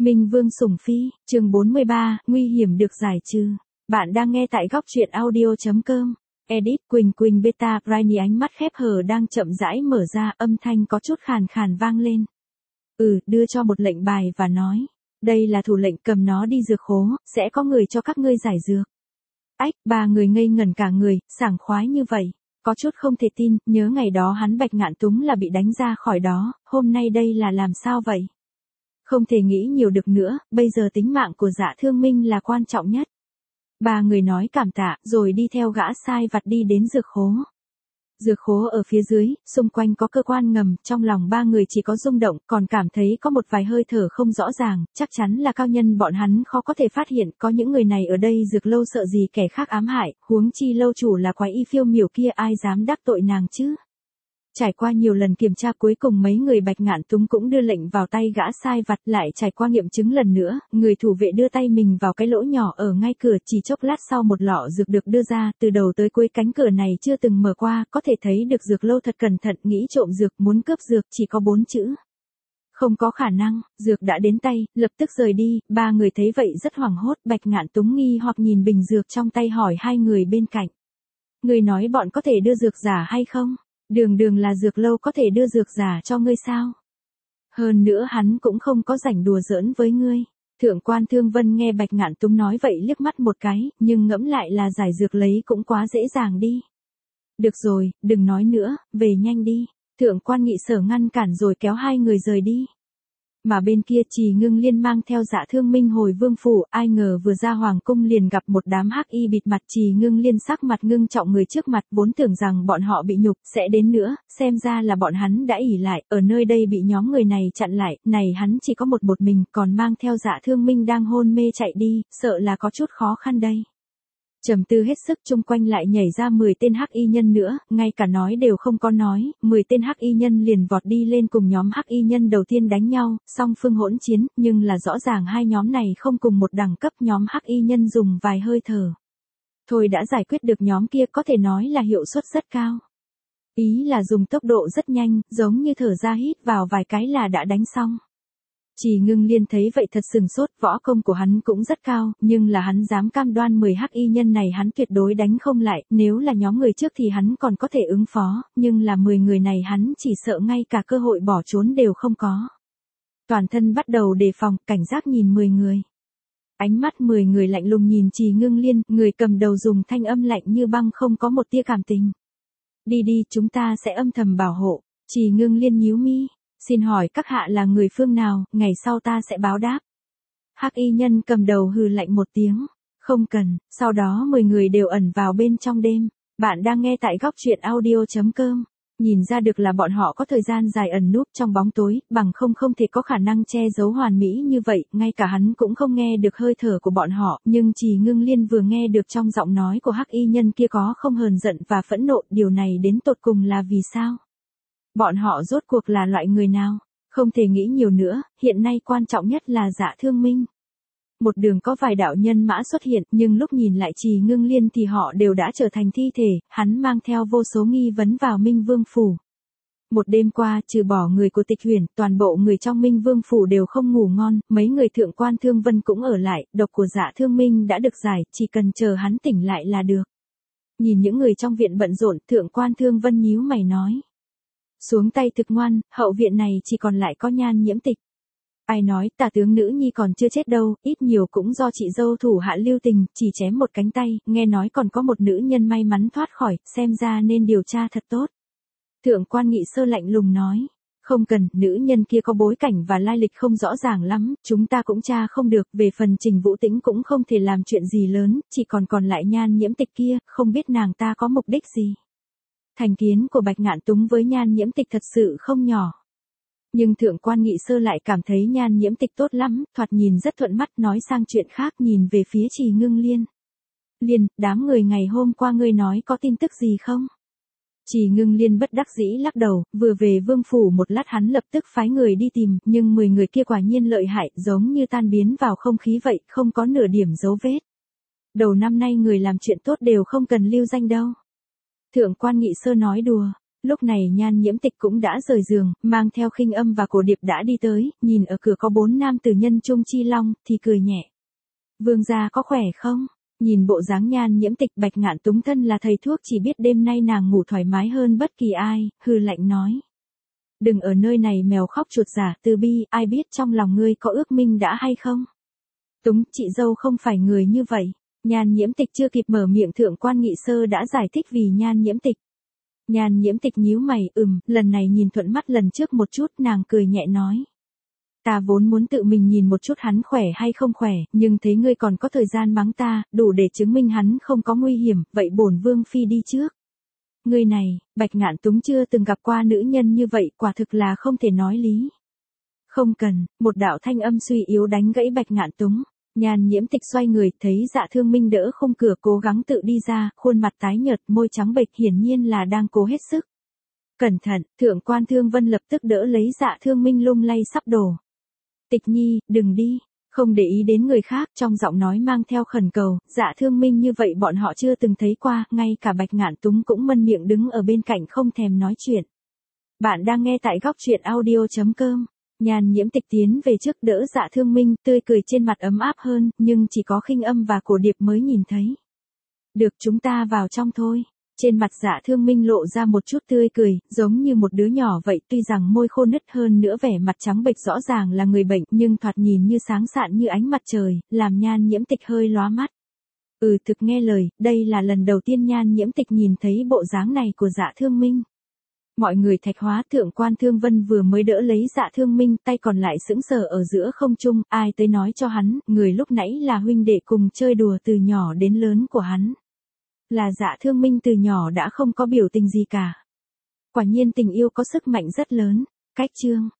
Minh Vương sủng phi, chương 43, nguy hiểm được giải trừ. Bạn đang nghe tại góc truyện audio.com. Edit Quỳnh Quỳnh Beta Briny ánh mắt khép hờ đang chậm rãi mở ra, âm thanh có chút khàn khàn vang lên. Đưa cho một lệnh bài và nói. Đây là thủ lệnh, cầm nó đi dược khố, sẽ có người cho các ngươi giải dược. Ách, ba người ngây ngẩn cả người, sảng khoái như vậy. Có chút không thể tin, nhớ ngày đó hắn Bạch Ngạn Túng là bị đánh ra khỏi đó, hôm nay đây là làm sao vậy? Không thể nghĩ nhiều được nữa, bây giờ tính mạng của Dạ Thương Minh là quan trọng nhất. Ba người nói cảm tạ, rồi đi theo gã sai vặt đi đến dược khố. Dược khố ở phía dưới, xung quanh có cơ quan ngầm, trong lòng ba người chỉ có rung động, còn cảm thấy có một vài hơi thở không rõ ràng, chắc chắn là cao nhân bọn hắn khó có thể phát hiện, có những người này ở đây dược lâu sợ gì kẻ khác ám hại, huống chi lâu chủ là quái y phiêu miểu kia ai dám đắc tội nàng chứ. Trải qua nhiều lần kiểm tra cuối cùng mấy người Bạch Ngạn Túng cũng đưa lệnh vào tay gã sai vặt, lại trải qua nghiệm chứng lần nữa, người thủ vệ đưa tay mình vào cái lỗ nhỏ ở ngay cửa, chỉ chốc lát sau một lọ dược được đưa ra, từ đầu tới cuối cánh cửa này chưa từng mở qua, có thể thấy được dược lâu thật cẩn thận, nghĩ trộm dược, muốn cướp dược, chỉ có 4 chữ. Không có khả năng, dược đã đến tay, lập tức rời đi, ba người thấy vậy rất hoảng hốt, Bạch Ngạn Túng nghi hoặc nhìn bình dược trong tay hỏi hai người bên cạnh. Người nói bọn có thể đưa dược giả hay không? Đường là dược lâu có thể đưa dược giả cho ngươi sao? Hơn nữa hắn cũng không có rảnh đùa giỡn với ngươi. Thượng quan Thương Vân nghe Bạch Ngạn Túng nói vậy liếc mắt một cái, nhưng ngẫm lại là giải dược lấy cũng quá dễ dàng đi. Được rồi, đừng nói nữa, về nhanh đi. Thượng quan Nghị Sở ngăn cản rồi kéo hai người rời đi. Mà bên kia Trì Ngưng Liên mang theo Dạ Thương Minh hồi vương phủ, ai ngờ vừa ra hoàng cung liền gặp một đám hắc y bịt mặt. Trì Ngưng Liên sắc mặt ngưng trọng người trước mặt, vốn tưởng rằng bọn họ bị nhục, sẽ đến nữa, xem ra là bọn hắn đã ỷ lại, ở nơi đây bị nhóm người này chặn lại, này hắn chỉ có một mình, còn mang theo Dạ Thương Minh đang hôn mê chạy đi, sợ là có chút khó khăn đây. Trầm tư hết sức, chung quanh lại nhảy ra 10 tên hắc y nhân nữa, ngay cả nói đều không có nói, 10 tên hắc y nhân liền vọt đi lên cùng nhóm hắc y nhân đầu tiên đánh nhau, song phương hỗn chiến, nhưng là rõ ràng hai nhóm này không cùng một đẳng cấp, nhóm hắc y nhân dùng vài hơi thở. Thôi đã giải quyết được nhóm kia, có thể nói là hiệu suất rất cao. Ý là dùng tốc độ rất nhanh, giống như thở ra hít vào vài cái là đã đánh xong. Trì Ngưng Liên thấy vậy thật sừng sốt, võ công của hắn cũng rất cao, nhưng là hắn dám cam đoan 10 hắc y nhân này hắn tuyệt đối đánh không lại, nếu là nhóm người trước thì hắn còn có thể ứng phó, nhưng là 10 người này hắn chỉ sợ ngay cả cơ hội bỏ trốn đều không có. Toàn thân bắt đầu đề phòng, cảnh giác nhìn 10 người. Ánh mắt 10 người lạnh lùng nhìn Trì Ngưng Liên, người cầm đầu dùng thanh âm lạnh như băng không có một tia cảm tình. Đi, chúng ta sẽ âm thầm bảo hộ. Trì Ngưng Liên nhíu mi. Xin hỏi các hạ là người phương nào, ngày sau ta sẽ báo đáp. Hắc y nhân cầm đầu hừ lạnh một tiếng. Không cần, sau đó 10 người đều ẩn vào bên trong đêm. Bạn đang nghe tại góc truyện audio.com. Nhìn ra được là bọn họ có thời gian dài ẩn núp trong bóng tối, bằng không thể có khả năng che giấu hoàn mỹ như vậy, ngay cả hắn cũng không nghe được hơi thở của bọn họ, nhưng Trì Ngưng Liên vừa nghe được trong giọng nói của hắc y nhân kia có không hờn giận và phẫn nộ, điều này đến tột cùng là vì sao? Bọn họ rốt cuộc là loại người nào? Không thể nghĩ nhiều nữa, hiện nay quan trọng nhất là Dạ Thương Minh. Một đường có vài đạo nhân mã xuất hiện, nhưng lúc nhìn lại Trì Ngưng Liên thì họ đều đã trở thành thi thể, hắn mang theo vô số nghi vấn vào Minh Vương Phủ. Một đêm qua, trừ bỏ người của Tịch Huyền, toàn bộ người trong Minh Vương Phủ đều không ngủ ngon, mấy người Thượng quan Thương Vân cũng ở lại, độc của Dạ Thương Minh đã được giải, chỉ cần chờ hắn tỉnh lại là được. Nhìn những người trong viện bận rộn, Thượng quan Thương Vân nhíu mày nói. Xuống tay thực ngoan, hậu viện này chỉ còn lại có Nhan Nhiễm Tịch. Ai nói tả tướng nữ nhi còn chưa chết đâu, ít nhiều cũng do chị dâu thủ hạ lưu tình, chỉ chém một cánh tay, nghe nói còn có một nữ nhân may mắn thoát khỏi, xem ra nên điều tra thật tốt. Thượng quan Nghị Sơ lạnh lùng nói, không cần, nữ nhân kia có bối cảnh và lai lịch không rõ ràng lắm, chúng ta cũng tra không được, về phần Trình Vũ Tĩnh cũng không thể làm chuyện gì lớn, chỉ còn lại Nhan Nhiễm Tịch kia, không biết nàng ta có mục đích gì. Thành kiến của Bạch Ngạn Túng với Nhan Nhiễm Tịch thật sự không nhỏ. Nhưng Thượng quan Nghị Sơ lại cảm thấy Nhan Nhiễm Tịch tốt lắm, thoạt nhìn rất thuận mắt, nói sang chuyện khác nhìn về phía Trì Ngưng Liên. Liên, đám người ngày hôm qua ngươi nói có tin tức gì không? Trì Ngưng Liên bất đắc dĩ lắc đầu, vừa về vương phủ một lát hắn lập tức phái người đi tìm, nhưng 10 người kia quả nhiên lợi hại, giống như tan biến vào không khí vậy, không có nửa điểm dấu vết. Đầu năm nay người làm chuyện tốt đều không cần lưu danh đâu. Thượng quan Nghị Sơ nói đùa, Lúc này Nhan Nhiễm Tịch cũng đã rời giường, mang theo Khinh Âm và Cổ Điệp đã đi tới, nhìn ở cửa có 4 nam tử nhân trung chi long, thì cười nhẹ. Vương gia có khỏe không? Nhìn bộ dáng Nhan Nhiễm Tịch, Bạch Ngạn Túng thân là thầy thuốc chỉ biết đêm nay nàng ngủ thoải mái hơn bất kỳ ai, hừ lạnh nói. Đừng ở nơi này mèo khóc chuột giả, Từ Bi, ai biết trong lòng ngươi có ước minh đã hay không? Túng, chị dâu không phải người như vậy. Nhan Nhiễm Tịch chưa kịp mở miệng, Thượng quan Nghị Sơ đã giải thích vì Nhan Nhiễm Tịch. Nhan Nhiễm Tịch nhíu mày, lần này nhìn thuận mắt lần trước một chút, nàng cười nhẹ nói. Ta vốn muốn tự mình nhìn một chút hắn khỏe hay không khỏe, nhưng thấy ngươi còn có thời gian mắng ta, đủ để chứng minh hắn không có nguy hiểm, vậy bổn vương phi đi trước. Ngươi này, Bạch Ngạn Túng chưa từng gặp qua nữ nhân như vậy, quả thực là không thể nói lý. Không cần, một đạo thanh âm suy yếu đánh gãy Bạch Ngạn Túng. Nhan Nhiễm Tịch xoay người, thấy Dạ Thương Minh đỡ khung cửa cố gắng tự đi ra, khuôn mặt tái nhợt, môi trắng bệch, hiển nhiên là đang cố hết sức. Cẩn thận, Thượng quan Thương Vân lập tức đỡ lấy Dạ Thương Minh lung lay sắp đổ. Tịch nhi, đừng đi, không để ý đến người khác, trong giọng nói mang theo khẩn cầu. Dạ Thương Minh như vậy bọn họ chưa từng thấy qua, ngay cả Bạch Ngạn Túng cũng mân miệng đứng ở bên cạnh không thèm nói chuyện. Bạn đang nghe tại góc truyện audio.com. Nhan Nhiễm Tịch tiến về trước đỡ Dạ Thương Minh, tươi cười trên mặt ấm áp hơn, nhưng chỉ có Khinh Âm và Cổ Điệp mới nhìn thấy. Được, chúng ta vào trong thôi. Trên mặt Dạ Thương Minh lộ ra một chút tươi cười, giống như một đứa nhỏ vậy, tuy rằng môi khô nứt hơn nữa vẻ mặt trắng bệch rõ ràng là người bệnh, nhưng thoạt nhìn như sáng sạn như ánh mặt trời, làm Nhan Nhiễm Tịch hơi lóa mắt. Thực nghe lời, đây là lần đầu tiên Nhan Nhiễm Tịch nhìn thấy bộ dáng này của Dạ Thương Minh. Mọi người thạch hóa, Thượng quan Thương Vân vừa mới đỡ lấy Dạ Thương Minh, tay còn lại sững sờ ở giữa không trung, ai tới nói cho hắn, người lúc nãy là huynh đệ cùng chơi đùa từ nhỏ đến lớn của hắn. Là Dạ Thương Minh từ nhỏ đã không có biểu tình gì cả. Quả nhiên tình yêu có sức mạnh rất lớn. Cách chương